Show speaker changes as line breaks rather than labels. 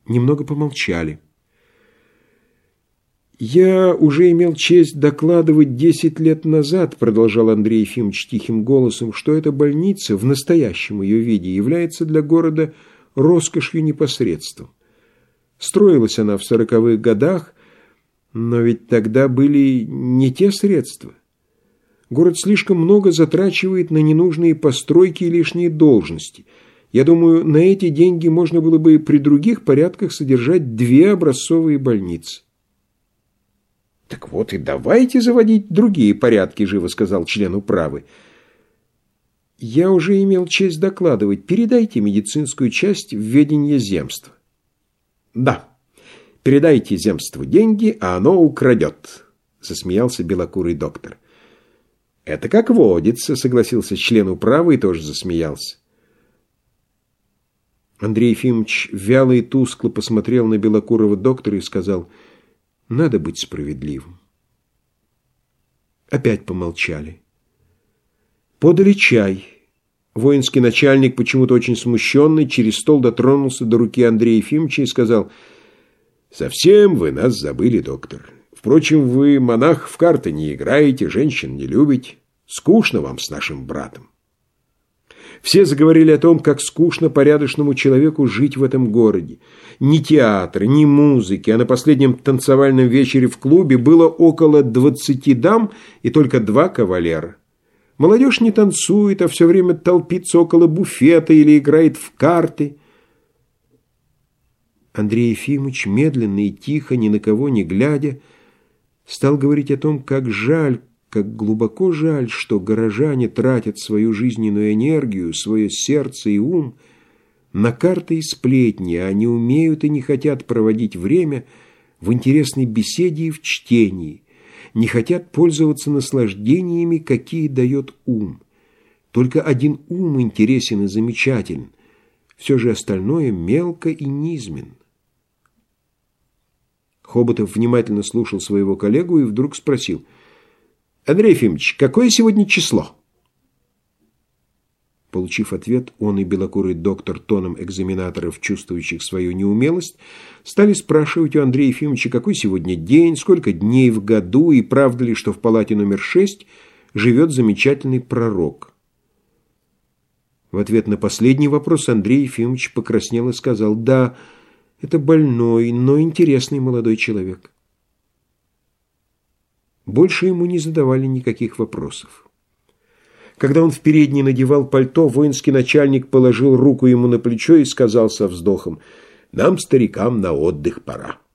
Немного помолчали. «Я уже имел честь докладывать 10 лет назад, — продолжал Андрей Ефимович тихим голосом, — что эта больница в настоящем ее виде является для города роскошью непосредством. Строилась она в 40-х годах, но ведь тогда были не те средства. Город слишком много затрачивает на ненужные постройки и лишние должности. Я думаю, на эти деньги можно было бы при других порядках содержать 2 образцовые больницы». «Так вот и давайте заводить другие порядки», — живо сказал член управы. «Я уже имел честь докладывать. Передайте медицинскую часть в ведение земства». «Да, передайте земству деньги, а оно украдет», — засмеялся белокурый доктор. «Это как водится», — согласился член управы и тоже засмеялся. Андрей Ефимович вяло и тускло посмотрел на белокурого доктора и сказал: «Надо быть справедливым». Опять помолчали. Подали чай. Воинский начальник, почему-то очень смущенный, через стол дотронулся до руки Андрея Ефимовича и сказал: «Совсем вы нас забыли, доктор. Впрочем, вы, монах, в карты не играете, женщин не любите. Скучно вам с нашим братом». Все заговорили о том, как скучно порядочному человеку жить в этом городе. Ни театра, ни музыки, а на последнем танцевальном вечере в клубе было около 20 дам и только 2 кавалера. Молодежь не танцует, а все время толпится около буфета или играет в карты. Андрей Ефимович медленно и тихо, ни на кого не глядя, стал говорить о том, как жаль, как глубоко жаль, что горожане тратят свою жизненную энергию, свое сердце и ум на карты и сплетни, а не умеют и не хотят проводить время в интересной беседе и в чтении, не хотят пользоваться наслаждениями, какие дает ум. Только один ум интересен и замечателен, все же остальное мелко и низменно. Хоботов внимательно слушал своего коллегу и вдруг спросил: «Андрей Ефимович, какое сегодня число?» Получив ответ, он и белокурый доктор тоном экзаменаторов, чувствующих свою неумелость, стали спрашивать у Андрея Ефимовича, какой сегодня день, сколько дней в году и правда ли, что в палате номер 6 живет замечательный пророк. В ответ на последний вопрос Андрей Ефимович покраснел и сказал: «Да, это больной, но интересный молодой человек». Больше ему не задавали никаких вопросов. Когда он в передней надевал пальто, воинский начальник положил руку ему на плечо и сказал со вздохом: «Нам, старикам, на отдых пора».